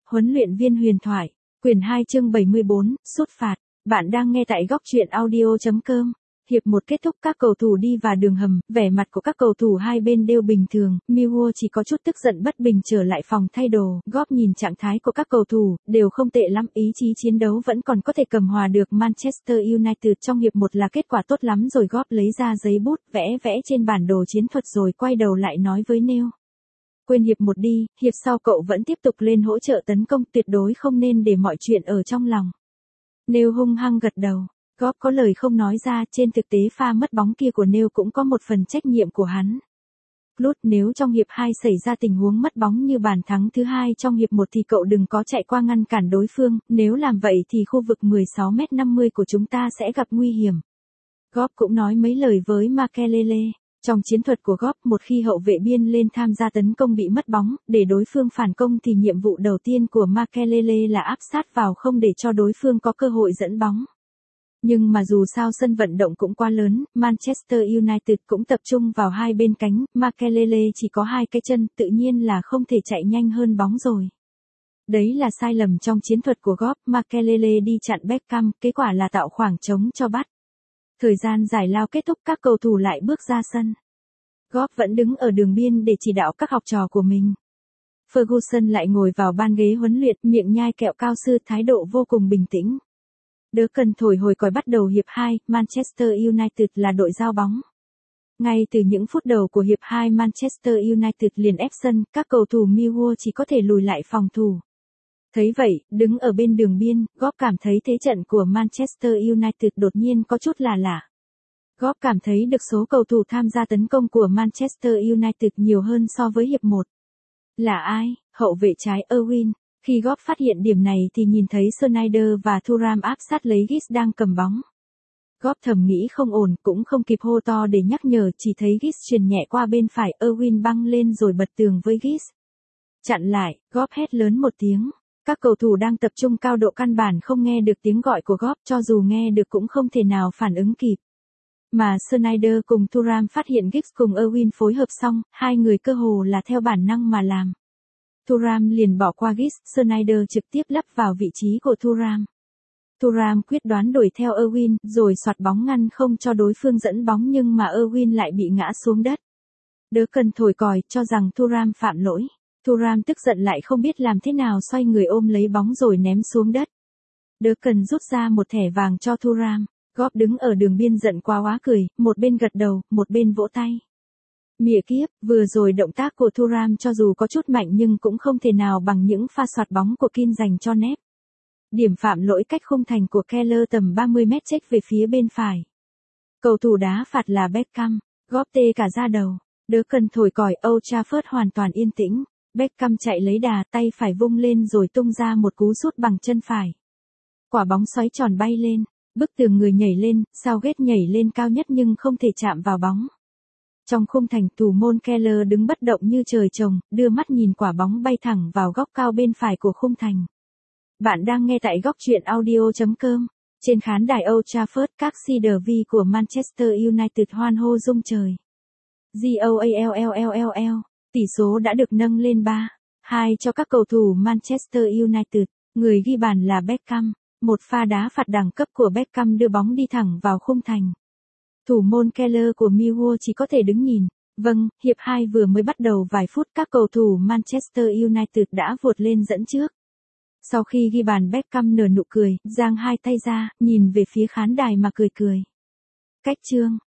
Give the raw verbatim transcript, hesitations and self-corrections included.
Huấn luyện viên huyền thoại, quyển hai chương bảy mươi bốn, sút phạt. Bạn đang nghe tại góc truyện audio.com. Hiệp một kết thúc, các cầu thủ đi vào đường hầm, vẻ mặt của các cầu thủ hai bên đều bình thường, Millwall chỉ có chút tức giận bất bình trở lại phòng thay đồ, Góp nhìn trạng thái của các cầu thủ, đều không tệ lắm, ý chí chiến đấu vẫn còn có thể cầm hòa được Manchester United trong hiệp một là kết quả tốt lắm rồi. Góp lấy ra giấy bút, vẽ vẽ trên bản đồ chiến thuật rồi quay đầu lại nói với Neil. Quên hiệp một đi, hiệp sau cậu vẫn tiếp tục lên hỗ trợ tấn công, tuyệt đối không nên để mọi chuyện ở trong lòng. Neil hung hăng gật đầu. Góp có lời không nói ra, trên thực tế pha mất bóng kia của Neil cũng có một phần trách nhiệm của hắn. Lút, nếu trong hiệp hai xảy ra tình huống mất bóng như bàn thắng thứ hai trong hiệp một thì cậu đừng có chạy qua ngăn cản đối phương, nếu làm vậy thì khu vực mười sáu mét năm mươi của chúng ta sẽ gặp nguy hiểm. Góp cũng nói mấy lời với Makelele. Trong chiến thuật của Góp, một khi hậu vệ biên lên tham gia tấn công bị mất bóng, để đối phương phản công thì nhiệm vụ đầu tiên của Makelele là áp sát vào không để cho đối phương có cơ hội dẫn bóng. Nhưng mà dù sao sân vận động cũng quá lớn, Manchester United cũng tập trung vào hai bên cánh, Makelele chỉ có hai cái chân, tự nhiên là không thể chạy nhanh hơn bóng rồi. Đấy là sai lầm trong chiến thuật của Góp, Makelele đi chặn Beckham, kết quả là tạo khoảng trống cho bắt. Thời gian giải lao kết thúc, các cầu thủ lại bước ra sân. Góp vẫn đứng ở đường biên để chỉ đạo các học trò của mình. Ferguson lại ngồi vào ban ghế huấn luyện, miệng nhai kẹo cao su, thái độ vô cùng bình tĩnh. Đỡ cần thổi hồi còi bắt đầu hiệp hai, Manchester United là đội giao bóng. Ngay từ những phút đầu của hiệp hai, Manchester United liền ép sân, các cầu thủ Millwall chỉ có thể lùi lại phòng thủ. Thấy vậy, đứng ở bên đường biên, Góp cảm thấy thế trận của Manchester United đột nhiên có chút là lạ. Góp cảm thấy được số cầu thủ tham gia tấn công của Manchester United nhiều hơn so với hiệp một. Là ai? Hậu vệ trái Erwin. Khi Góp phát hiện điểm này thì nhìn thấy Sneijder và Thuram áp sát lấy Giggs đang cầm bóng. Góp thầm nghĩ không ổn, cũng không kịp hô to để nhắc nhở, chỉ thấy Giggs chuyền nhẹ qua bên phải, Erwin băng lên rồi bật tường với Giggs. Chặn lại, Góp hét lớn một tiếng. Các cầu thủ đang tập trung cao độ căn bản không nghe được tiếng gọi của Góp, cho dù nghe được cũng không thể nào phản ứng kịp. Mà Sneijder cùng Thuram phát hiện Giggs cùng Erwin phối hợp xong, hai người cơ hồ là theo bản năng mà làm. Thuram liền bỏ qua Giggs, Sneijder trực tiếp lắp vào vị trí của Thuram. Thuram quyết đoán đuổi theo Erwin, rồi xoạt bóng ngăn không cho đối phương dẫn bóng nhưng mà Erwin lại bị ngã xuống đất. Đỡ cần thổi còi, cho rằng Thuram phạm lỗi. Thuram tức giận lại không biết làm thế nào, xoay người ôm lấy bóng rồi ném xuống đất. Đỡ cần rút ra một thẻ vàng cho Thuram. Góp đứng ở đường biên giận quá hóa cười, một bên gật đầu, một bên vỗ tay. Mỉa kiếp, vừa rồi động tác của Thuram cho dù có chút mạnh nhưng cũng không thể nào bằng những pha xoạt bóng của Keane dành cho nép. Điểm phạm lỗi cách khung thành của Keller tầm ba mươi mét chếch về phía bên phải. Cầu thủ đá phạt là Beckham. Góp tê cả da đầu. Đỡ cần thổi còi, Old Trafford hoàn toàn yên tĩnh. Beckham chạy lấy đà, tay phải vung lên rồi tung ra một cú sút bằng chân phải. Quả bóng xoáy tròn bay lên, bức tường người nhảy lên, Southgate nhảy lên cao nhất nhưng không thể chạm vào bóng. Trong khung thành, thủ môn Keller đứng bất động như trời trồng, đưa mắt nhìn quả bóng bay thẳng vào góc cao bên phải của khung thành. Bạn đang nghe tại góc truyện audio.com. Trên khán đài Old Trafford, các Cedar của Manchester United hoan hô rung trời. Goallll, tỷ số đã được nâng lên ba hai cho các cầu thủ Manchester United. Người ghi bàn là Beckham. Một pha đá phạt đẳng cấp của Beckham đưa bóng đi thẳng vào khung thành. Thủ môn Keller của Millwall chỉ có thể đứng nhìn. Vâng, hiệp hai vừa mới bắt đầu vài phút, các cầu thủ Manchester United đã vụt lên dẫn trước. Sau khi ghi bàn, Beckham nở nụ cười, giang hai tay ra, nhìn về phía khán đài mà cười cười. Cách chương